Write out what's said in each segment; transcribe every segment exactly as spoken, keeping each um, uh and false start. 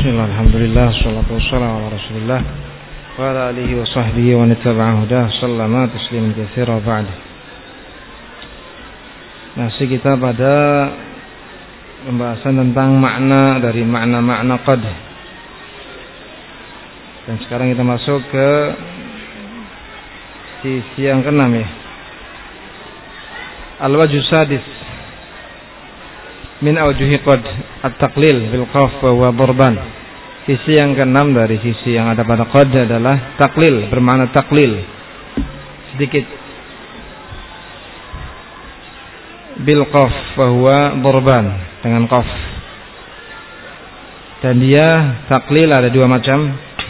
Bismillah, alhamdulillah, salatu wassalamu ala rasulillah wa ala alihi wa sahbihi wa nittaba'a hudah sallama tasliman katsira ba'd. Masih kita pada pembahasan tentang makna dari makna-makna qad. Dan sekarang kita masuk ke sisi yang keenam ya. Al-wajhu sadis min awjuhi qad at-taqlil bil qaf wa darban. Sisi yang keenam dari sisi yang ada pada qad adalah taklil, bermakna taklil, sedikit. Bil qaf wa huwa darban, dengan qaf. Dan dia taklil ada dua macam.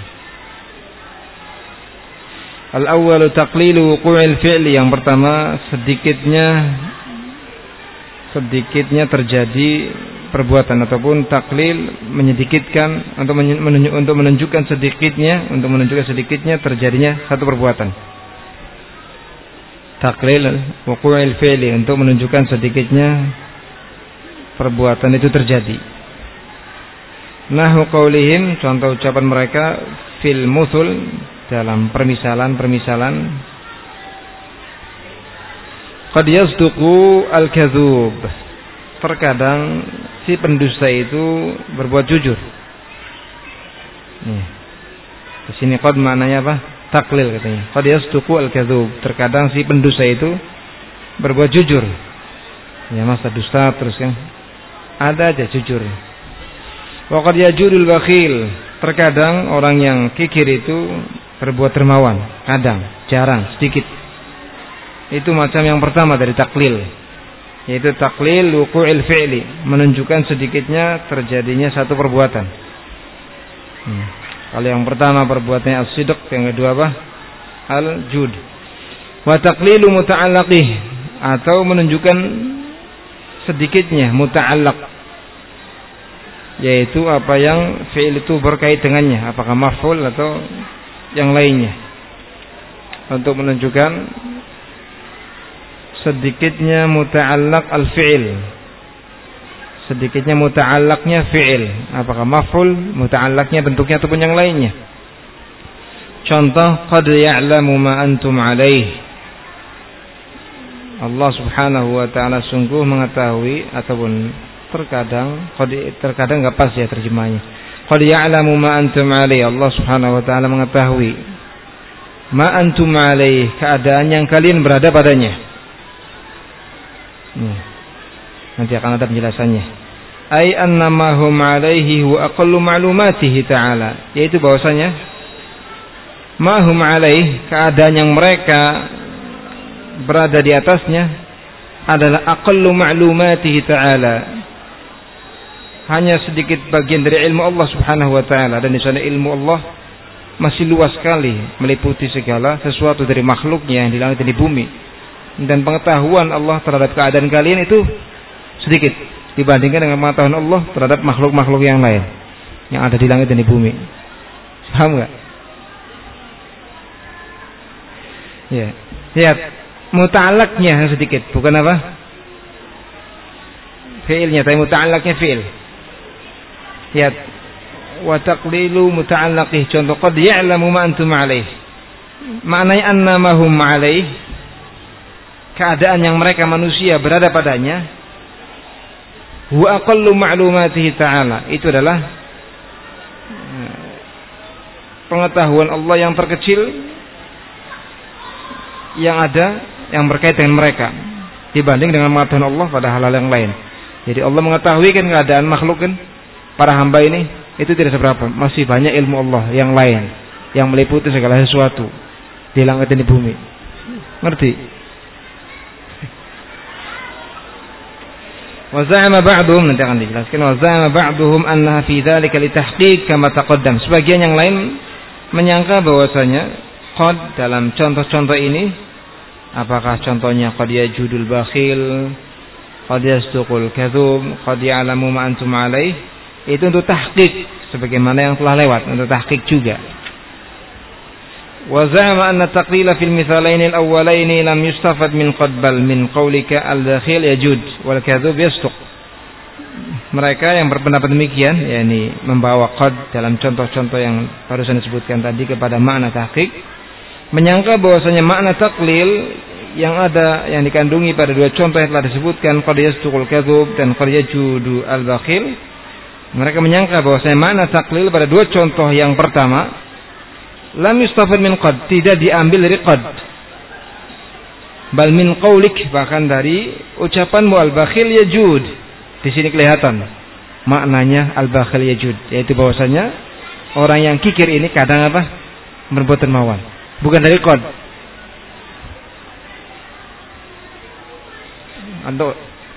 Al-awwalu taqlilu wuqu'il fi'li, yang pertama sedikitnya sedikitnya terjadi perbuatan, ataupun taklil menyedikitkan untuk menunjuk, untuk menunjukkan sedikitnya untuk menunjukkan sedikitnya terjadinya satu perbuatan. Taklil wuqu'il fi'li, untuk menunjukkan sedikitnya perbuatan itu terjadi. Nahu qaulihim, contoh ucapan mereka fil muthul, dalam permisalan-permisalan. Qad yasduqu al-kadzub, terkadang si pendusta itu berbuat jujur. Nih, di sini qad maknanya apa? Taklil katanya. Qad yasduqu al-kadzub, terkadang si pendusta itu berbuat jujur. Ya, masa dusta terus kan? Ada aja jujur. Wa qad yajudul bakhil, terkadang orang yang kikir itu berbuat dermawan, kadang, jarang, sedikit. Itu macam yang pertama dari taklil, yaitu taklil wuqu'il fi'li, menunjukkan sedikitnya terjadinya satu perbuatan. Hmm. Kalau yang pertama perbuatannya as-sidq, yang kedua apa? Al-jud. Wa taqlilu muta'allaqih, atau menunjukkan sedikitnya muta'allaq, yaitu apa yang fi'il itu berkait dengannya, apakah maf'ul atau yang lainnya, untuk menunjukkan sedikitnya muta'allaq al-fi'il, sedikitnya muta'allaqnya fi'il, apakah maf'ul, muta'allaqnya bentuknya ataupun yang lainnya. Contoh, qad ya'lamu ma antum alaih, Allah subhanahu wa ta'ala sungguh mengetahui, ataupun terkadang terkadang enggak pas ya terjemahnya. Qad ya'lamu ma antum alaih, Allah subhanahu wa ta'ala mengetahui ma antum alaih, keadaan yang kalian berada padanya. Nih, nanti akan ada penjelasannya. Ai annama hum alaihi huwa aqallu ma'lumatihi ta'ala, yaitu bahwasanya ma hum alaih, keadaan yang mereka berada di atasnya adalah aqallu ma'lumatihi ta'ala, hanya sedikit bagian dari ilmu Allah subhanahu wa ta'ala. Dan di sana ilmu Allah masih luas sekali, meliputi segala sesuatu dari makhluknya yang di langit dan di bumi. Dan pengetahuan Allah terhadap keadaan kalian itu sedikit dibandingkan dengan pengetahuan Allah terhadap makhluk-makhluk yang lain yang ada di langit dan di bumi. Paham gak? Ya, lihat muta'allaqnya yang sedikit, bukan apa? Fi'ilnya, tapi muta'allaqnya fi'il. Lihat, wa taqlilu muta'allaqih, contoh qad ya'lamu ma antum alaih, maknanya annama hum alaih, keadaan yang mereka manusia berada padanya, huwa aqallu ma'lumatihi ta'ala, itu adalah pengetahuan Allah yang terkecil yang ada, yang berkait dengan mereka, dibanding dengan pengetahuan Allah pada hal-hal yang lain. Jadi Allah mengetahui kan keadaan makhluk kan, para hamba ini, itu tidak seberapa, masih banyak ilmu Allah yang lain yang meliputi segala sesuatu di langit dan di bumi. Ngerti? Wa za'ama ba'duhum, nanti akan dijelaskan. Wa za'ama ba'duhum annaha fi dzalika litahqiq kama taqaddam. Sebagian yang lain menyangka bahwasanya qad dalam contoh-contoh ini, apakah contohnya qad yajudul bakhil, qad yasduqul kadzub, qad ya'lamu ma antum alaih, itu untuk tahqiq, sebagaimana yang telah lewat, untuk tahqiq juga. Wa za'ama anna taqlila fil mithalaini al-awwalaini lam yustafad min qad bal min qawlika al-dakhil yajud wal kadzub yasduq. mereka yang berpendapat demikian, yakni membawa qad dalam contoh-contoh yang barusan disebutkan tadi kepada makna tahqiq, menyangka bahwasanya makna taklil yang ada yang dikandungi pada dua contoh yang telah disebutkan, qad yasduqul kadzub dan qad yajudu al-bakhil. Mereka menyangka bahwasanya makna taklil pada dua contoh yang pertama lam yustafad min qad, tidak diambil dari qad, bal min qaulik, bahkan dari ucapanmu al-bakhil yajud. Di sini kelihatan maknanya al-bakhil yajud, yaitu bahwasanya orang yang kikir ini kadang apa? Berbuat dermawan. Bukan dari qad. Ando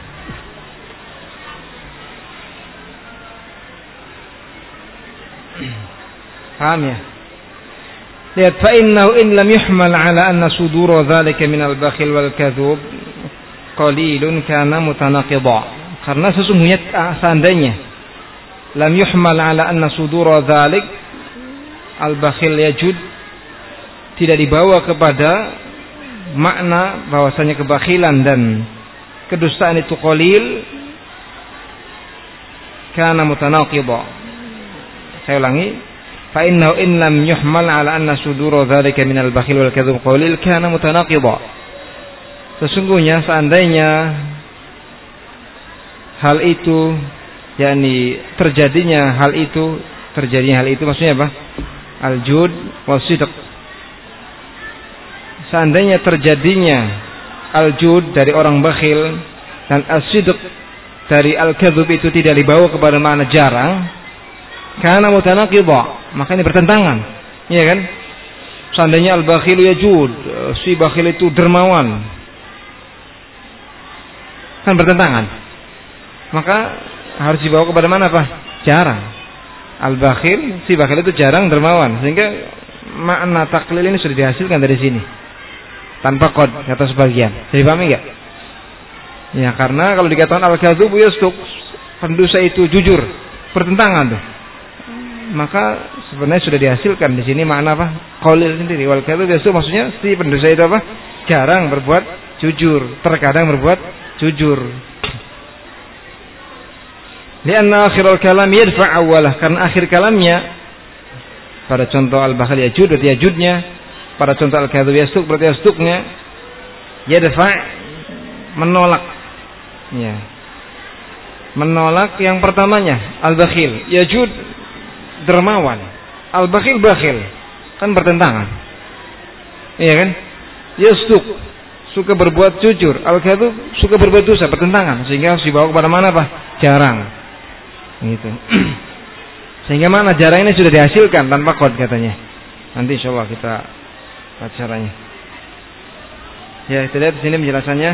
paham ya? Lihat, fa innahu in lam yuhmal ala anna sudura dzalika min al-bakhil wal kadzub qalilun kana mutanaqidha. Karena sesungguhnya seandainya lam yuhmal ala anna sudura dzalik al-bakhil yajud, tidak dibawa kepada makna bahwasanya kebakhilan dan kedustaan itu qalil, kana mutanaqidha. Saya ulangi, fa innahu in lam yuhmal ala anna sudura dzalika min al-bakhil wal kadzub qalil kana mutanaqidha. Sesungguhnya seandainya hal itu, yakni terjadinya hal itu, terjadinya hal itu maksudnya apa? Al-jud was-sidq. Seandainya terjadinya al-jud dari orang bakhil dan as-sidq dari al-kadzub itu tidak dibawa kepada makna jarang, karena mutanaqidha, maka ini bertentangan, iya kan? Seandainya al-bakhil yajud, si bakhil itu dermawan, kan bertentangan. Maka harus dibawa kepada mana Pak? Jarang. Al-bakhil, si bakhil itu jarang dermawan, sehingga makna taklil ini sudah dihasilkan dari sini tanpa qad, kata sebagian. Jadi paham enggak? Ya, karena kalau dikatakan al-kadzub yasduq, pendusta itu jujur, bertentangan tuh. Maka sebenarnya sudah dihasilkan di sini makna apa? Qalil sendiri. Wal kadzub yasduq maksudnya si pendusta itu apa? Jarang berbuat jujur, terkadang berbuat jujur. Lianna akhirul kalam yadfa' awalah, karena akhir kalamnya pada contoh al-bakhil yajud berarti yajudnya, pada contoh al-kadzub yasduq berarti yasduqnya, yadfa' menolak, ya, menolak yang pertamanya al-bakhil, yajud dermawan, al-bakhil bakhil, kan bertentangan, iya kan? Yasduq suka berbuat jujur, al-kadzub suka berbuat dosa, bertentangan, sehingga harus dibawa kepada mana Pak? Jarang. Gitu. Sehingga mana jarang ini sudah dihasilkan tanpa qad katanya. Nanti insyaallah kita baca caranya. Ya, kita lihat di sini penjelasannya.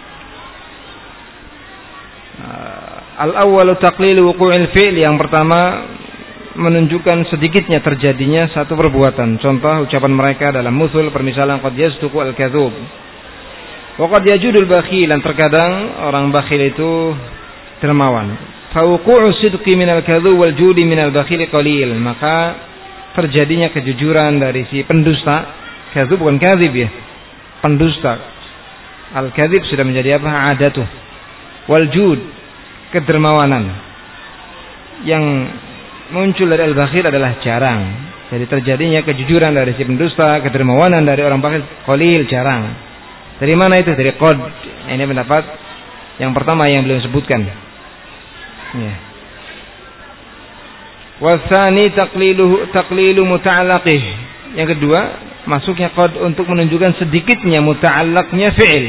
Al-awwalu taqlilu wuqu'il fi'l, yang pertama menunjukkan sedikitnya terjadinya satu perbuatan. Contoh ucapan mereka dalam musul permisalan qad yasduqu al-kadzub. Wa qad yajudul bakhil, dan terkadang orang bakhil itu dermawan. Fawuqu'u sidqi minal kadzub wal judi minal bakhil qalil, maka terjadinya kejujuran dari si pendusta, kadzub bukan kadzib ya, pendusta. Al-kadzib sudah menjadi apa? Adatuh. Wal jud, kedermawanan. Yang muncul dari al-bakhil adalah jarang. Jadi terjadinya kejujuran dari si pendusta, kedermawanan dari orang bakhil qalil, jarang. Dari mana itu? Dari qad. Ini pendapat yang pertama yang beliau sebutkan. Ya. Wasani taqlilu taqlilu muta'allaqih. Yang kedua, masuknya qad untuk menunjukkan sedikitnya muta'allaqnya fi'il.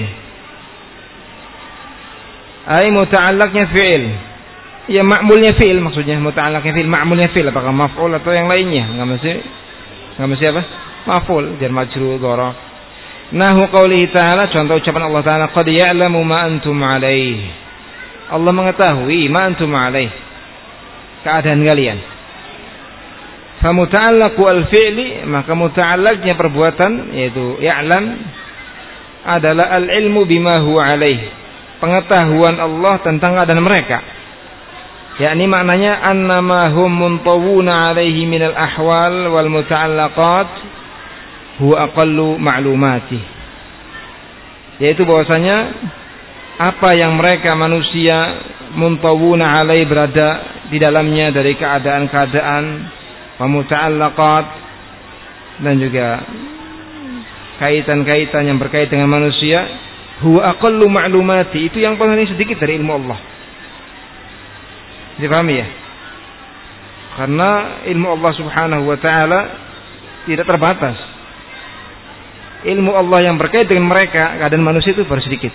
Ai muta'allaqnya fi'il. Ya, ma'mulnya fi'il maksudnya, muta'allaqnya fi'il, ma'mulnya fi'il, apakah maf'ul atau yang lainnya? Enggak mesti enggak mesti apa? Maf'ul, jar majrur, dharaf. Nahu qaulihi ta'ala, contoh ucapan Allah Ta'ala, qad ya'lamu ma antum 'alaihi. Allah mengetahui ma antum alaih, keadaan kalian. Fa muta'allaqu al-fi'li, maka muta'allaqnya perbuatan yaitu ya'lam adalah al-ilmu bima huwa alaih, pengetahuan Allah tentang keadaan mereka. Yakni maknanya annama hum muntawuna alaihi minal ahwal wal muta'allaqat huwa aqallu ma'lumati, yaitu bahwasanya apa yang mereka manusia muntawuna alai berada di dalamnya dari keadaan-keadaan wa muta'allaqat dan juga kaitan-kaitan yang berkait dengan manusia, huwa aqallu ma'lumati, itu yang paling sedikit dari ilmu Allah. Dipahami ya? Karena ilmu Allah Subhanahu wa taala tidak terbatas. Ilmu Allah yang berkait dengan mereka, keadaan manusia itu baru sedikit.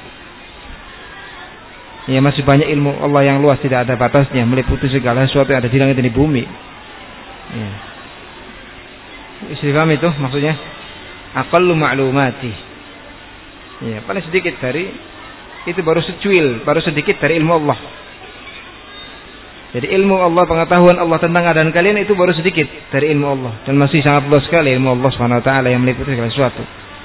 Ya, masih banyak ilmu Allah yang luas, tidak ada batasnya, meliputi segala sesuatu yang ada di langit dan di bumi. Ya. Bisa dipahami itu maksudnya? Aqallu ma'lumati. Ya, paling sedikit dari itu baru secuil, baru sedikit dari ilmu Allah. Jadi ilmu Allah, pengetahuan Allah tentang keadaan kalian itu baru sedikit dari ilmu Allah, dan masih sangat luas sekali ilmu Allah Subhanahu wa taala yang meliputi segala sesuatu.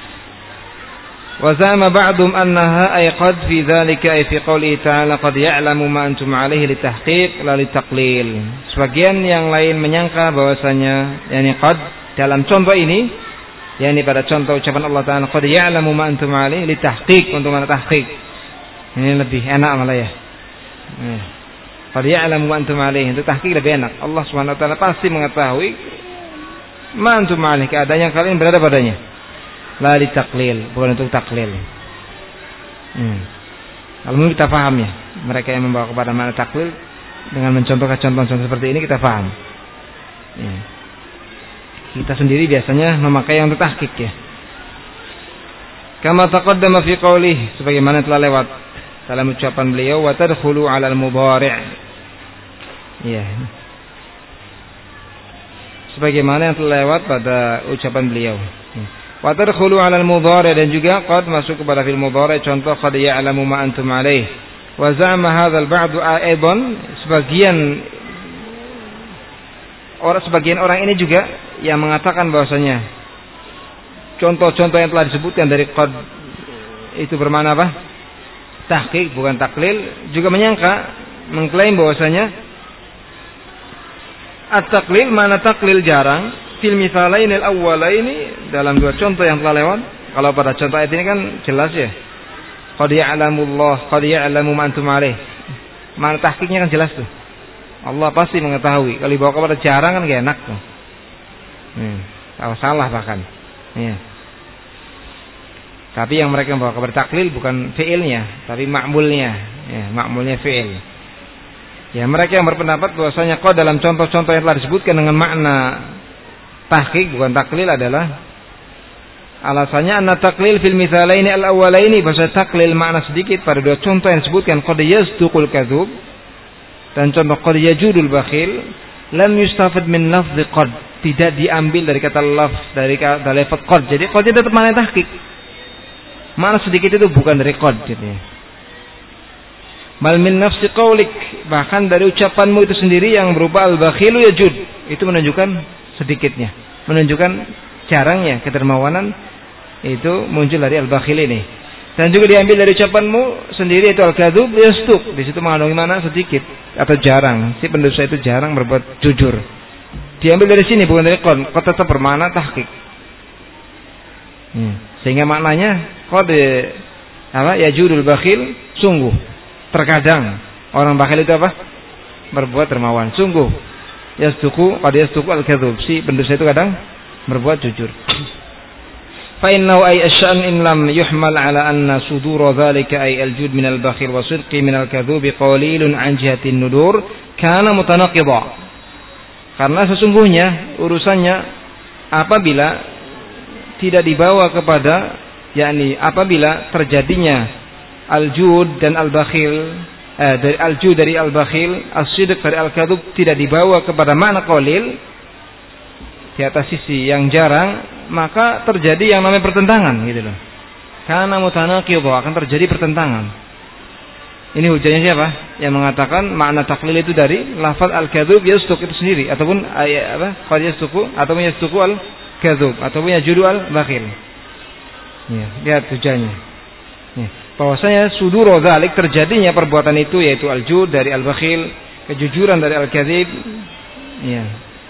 Wa zama ba'dhum annaha ay qad fi dzalika ay fi qouli ta'ala qad ya'lamu ma antum 'alaihi litahqiq la litaqlil. Sebagian yang lain menyangka bahwasanya yakni qad dalam contoh ini, yakni pada contoh ucapan Allah Taala qad ya'lamu ma antum 'alaihi litahqiq, untuk mana tahqiq. Ini lebih enak malah ya. Nah, qad ya'lamu ma antum 'alaihi, itu tahqiq lebih enak. Allah Subhanahu wa taala pasti mengetahui ma antum 'alaihi, keadaan yang kalian berada padanya. La litaqlil, bukan untuk taklil. Hmm. Kalau kita paham ya, mereka yang membawa kepada makna taklil dengan mencontohkan contoh-contoh seperti ini kita paham. Ya. Kita sendiri biasanya memakai yang untuk tahqiq ya. Kama taqaddama fi qoulih, sebagaimana telah lewat dalam ucapan beliau, wa tadkhulu 'alal mudhari'. Ya. Sebagaimana yang telah lewat pada ucapan beliau. Ya. Wa tadkhulu 'alal mudhari', dan juga qad masuk kepada fil mudhari', contoh qad ya'lamu ma antum 'alaihi. Wa za'ama hadzal ba'du aidan, sebagian orang sebagian orang ini juga yang mengatakan bahwasanya contoh-contoh yang telah disebutkan dari qad itu bermakna apa? Tahqiq, bukan taklil, juga menyangka, mengklaim bahwasanya at-taklil, mana taklil jarang, fil mithalain al-awwalaini, dalam dua contoh yang telah lewat. Kalau pada contoh ayat ini kan jelas ya, qad ya'lamullah qad ya'lamu ma antum 'alaihi, mana tahqiqnya kan jelas tuh, Allah pasti mengetahui. Kalau dibawa kepada jarang kan gak enak tuh. Hmm, salah bahkan. Ya. Tapi yang mereka membawa kepada taklil bukan fiilnya, tapi ma'mulnya. Ya, ma'mulnya fiil. Ya, mereka yang berpendapat bahwasanya qad dalam contoh-contoh yang telah disebutkan dengan makna tahqiq bukan taklil adalah alasannya anna taklil fil mithalaini al-awwalaini, bahasa taklil makna sedikit pada dua contoh yang disebutkan, qad yasduqul kadzub dan contoh qad yajudul bakhil, lam yustafad min lafzi qad, tidak diambil dari kata lafz, dari kata lafaz qad. Jadi qad itu tetap makna tahqiq, makna sedikit itu bukan dari qad gitu ya. Bal min nafsi qaulik, bahkan dari ucapanmu itu sendiri yang berupa al-bakhilu yajud, itu menunjukkan sedikitnya, menunjukkan jarangnya kedermawanan itu muncul dari al-bakhil ini. Dan juga diambil dari ucapanmu sendiri itu al-kadzub yasduq, di situ mengandung mana sedikit atau jarang, si pendusta itu jarang berbuat jujur. Diambil dari sini bukan dari qad, qad tetap bermakna tahqiq. Hmm. Sehingga maknanya qad apa? Yajudul bakhil, sungguh terkadang orang bakhil itu apa? Berbuat dermawan, sungguh. Yasduqu qad yasduqu al-kadzub, si pendusta itu kadang berbuat jujur. Fa innahu ay asyan in lam yuhmal ala anna sudura dzalika ay al-jud min al-bakhil wa sidqi min al-kadzub qalilun an jihati an-nudur kana mutanaqidha. Karena sesungguhnya urusannya apabila tidak dibawa kepada, yakni apabila terjadinya al-jud dan al-bakhil, Eh, dari al-ju dari al-bakhil, as-sidq dari al-kadzub tidak dibawa kepada makna qalil di atas sisi yang jarang, maka terjadi yang namanya pertentangan gitu loh. Karena mutanaqidh, akan terjadi pertentangan. Ini hujahnya siapa? Yang mengatakan makna taklil itu dari lafaz al-kadzub yasduq itu sendiri, ataupun ayat apa? Qad yasduqu ataupun yasduqu al-kadzub ataupun yajudu al-bakhil. Ya, lihat hujahnya. Ya. Bahwasanya suduru dzalik, terjadinya perbuatan itu yaitu al-jud dari al-bakhil, kejujuran dari al-kadzib, ya.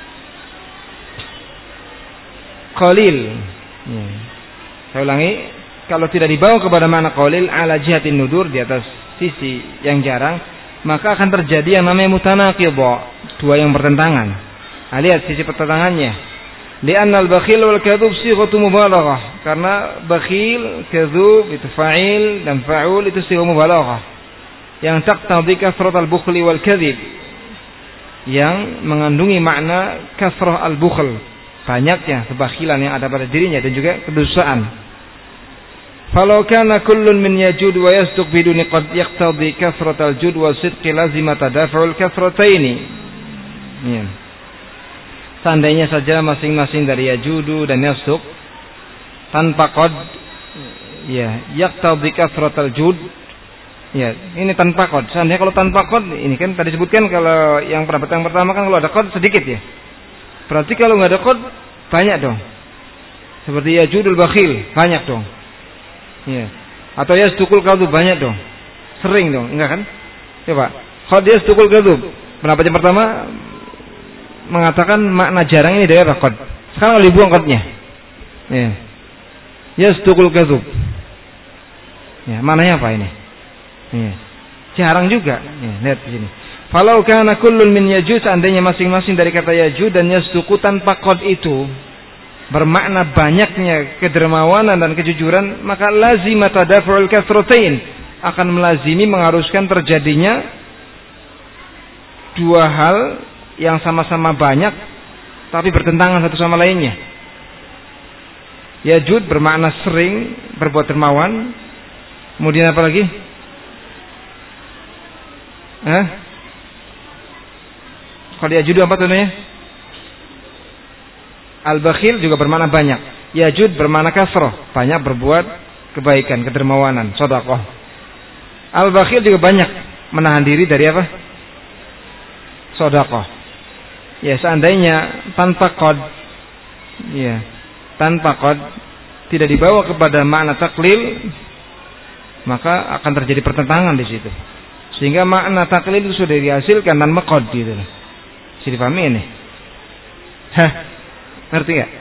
Qalil. Ya. Saya ulangi, kalau tidak dibawa kepada makna qalil ala jihatin nudur, di atas sisi yang jarang, maka akan terjadi yang namanya mutanaqidh, dua yang bertentangan. Nah, lihat sisi pertentangannya. Li'anna al-bakhil wal kadzub sighatu mubalaghah. Karena bakhil, kadzub itu fa'il dan fa'ul itu sighah mubalaghah. Yang taqtadi kasrat al-bukhli wal kadzib. Yang mengandungi makna kasrah al-bukhl, banyaknya kebakhilan yang ada pada dirinya dan juga kedustaan. Falau kana kullun min yajud wa yasduq biduni qad yaqtadi kasrat al-jud wa sidqi lazima tadafa'ul kasrataini. Ya. Seandainya saja masing-masing dari yajudu dan yasduq tanpa qad, ya, yaqtadi kasrat al-jud, ya, ini tanpa qad. Seandainya kalau tanpa qad, ini kan tadi sebutkan kalau yang pendapat yang pertama kan kalau ada qad sedikit ya. Berarti kalau nggak ada qad banyak dong. Seperti yajudul bakhil banyak dong. Ya. Atau yasduqul kadzub banyak dong. Sering dong, enggak kan? Coba. Qad yasduqul kadzub. Pendapat yang pertama mengatakan makna jarang ini dari qad. Sekarang kalau dibuang qadnya. Ya. Yasduqul kadzub. Ya, maknanya apa ini? Ya. Jarang juga. Ya, lihat di sini. Falau kana kullun min yajud, seandainya masing-masing dari kata yajud dan yasduqu tanpa qad itu bermakna banyaknya kedermawanan dan kejujuran, maka lazima tadafa'ul kasratain, akan melazimi mengharuskan terjadinya dua hal yang sama-sama banyak tapi bertentangan satu sama lainnya. Yajud bermakna sering berbuat dermawan. Kemudian apa lagi? Hah? Kalau yajud apa tuh namanya? Al-bakhil juga bermakna banyak. Yajud bermakna kasrah, banyak berbuat kebaikan, kedermawanan, sedekah. Al-bakhil juga banyak menahan diri dari apa? Sedekah. Ya, seandainya tanpa qad, ya, tanpa qad tidak dibawa kepada makna taklil, maka akan terjadi pertentangan di situ. Sehingga makna taklil itu sudah dihasilkan tanpa qad gitu. Bisa dipahami ini? Hah? Ngerti enggak?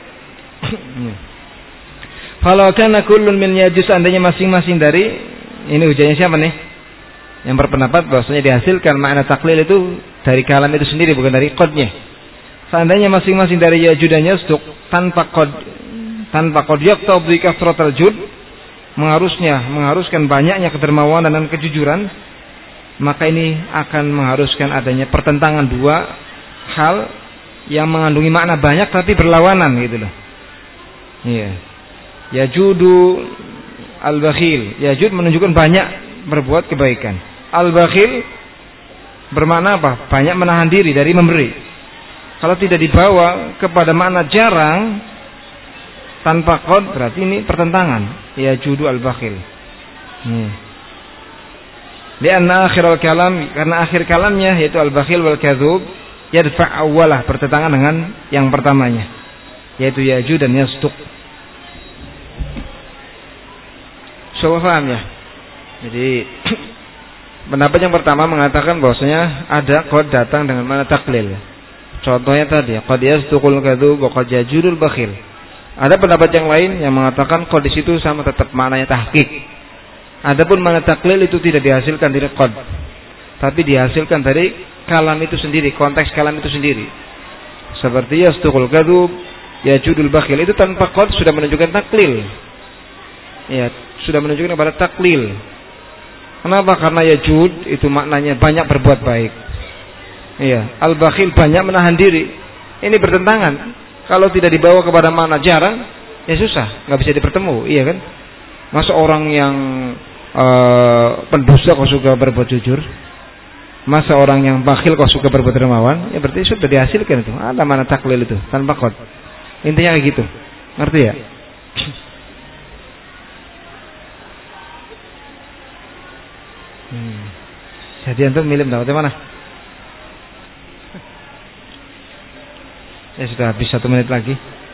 Kalau kana kullun min yajuz, seandainya masing-masing dari, ini hujahnya siapa nih? Yang berpendapat bahwasanya dihasilkan makna taklil itu dari kalam itu sendiri, bukan dari qadnya. Seandainya masing-masing dari yajud dan yasduq tanpa qad, tanpa qad yaqtadi kasratal jud, mengharusnya mengharuskan banyaknya kedermawanan dan kejujuran, maka ini akan mengharuskan adanya pertentangan dua hal yang mengandungi makna banyak tapi berlawanan gitu loh. Iya. Yajudu al-bakhil, yajud menunjukkan banyak berbuat kebaikan. Al-bakhil bermakna apa? Banyak menahan diri dari memberi. Kalau tidak dibawa kepada makna jarang tanpa qad, berarti ini pertentangan. Yajudu al-bakhil. Hmm. Lianna akhir al-kalam, karena akhir kalamnya yaitu al-bakhil wal kadzub yadfa' awwalah, bertentangan dengan yang pertamanya, yaitu yajud dan yasduq. Coba paham ya? Jadi pendapat yang pertama mengatakan bahwasanya ada qad datang dengan makna taklil. Contohnya tadi, qad yasduqul kadzub wa qad yajudul bakhil. Ada pendapat yang lain yang mengatakan qad di situ sama tetap maknanya tahqiq. Adapun makna taklil itu tidak dihasilkan dari qad, tapi dihasilkan dari kalam itu sendiri, konteks kalam itu sendiri. Seperti yasduqul kadzub, yajudul bakhil, itu tanpa qad sudah menunjukkan taklil. Ya, sudah menunjukkan kepada taklil. Kenapa? Karena yajud itu maknanya banyak berbuat baik. Iya, al-bakhil banyak menahan diri. Ini bertentangan. Kalau tidak dibawa kepada makna jarang, ya susah, nggak bisa dipertemu, iya kan? Masa orang yang uh, pendosa kok suka berbuat jujur? Masa orang yang bakhil kok suka berbuat dermawan? Ya berarti sudah dihasilkan itu. Ada mana taklil itu tanpa qad. Intinya kayak gitu. Ngerti ya? Hmm. Jadi antum milih dapatnya mana? Ya sudah habis satu menit lagi.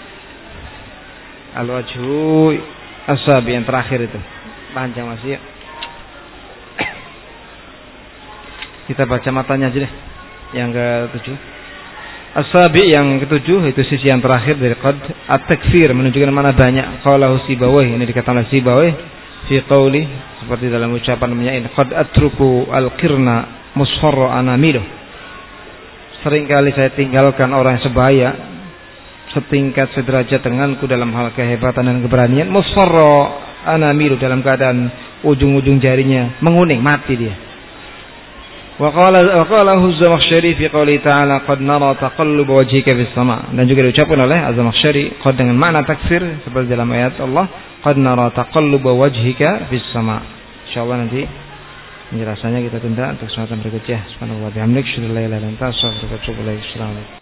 Al-wajhu as-sabi yang terakhir itu. Panjang masih ya. Kita baca matanya aja deh. Yang ketujuh. As-sabi yang ketujuh itu sisi yang terakhir dari qad at-takfir, menunjukkan mana banyak. Qalahu Sibawayh, ini dikatakan Sibawayh fi qauli, seperti dalam ucapan namanya in qad atruku al-qirna musfarra anamilu. Seringkali saya tinggalkan orang yang sebaya, setingkat sederajat denganku dalam hal kehebatan dan keberanian, musfarra anamilu, dalam keadaan ujung-ujung jarinya menguning, mati dia. Wa qala wa qala Az-Zamakhsyari fi qouli ta'ala qad nara taqalluba wajhika fis sama', dan juga diucapkan oleh Az-Zamakhsyari qad dengan makna taksir seperti dalam ayat Allah qad nara taqalluba wajhika fis sama'. Insyaallah nanti penjelasannya kita tunda untuk kesempatan berikutnya. Subhanallah bihamdik, syukur la ilaha illa anta, astaghfiruka wa atubu ilaik. Assalamualaikum.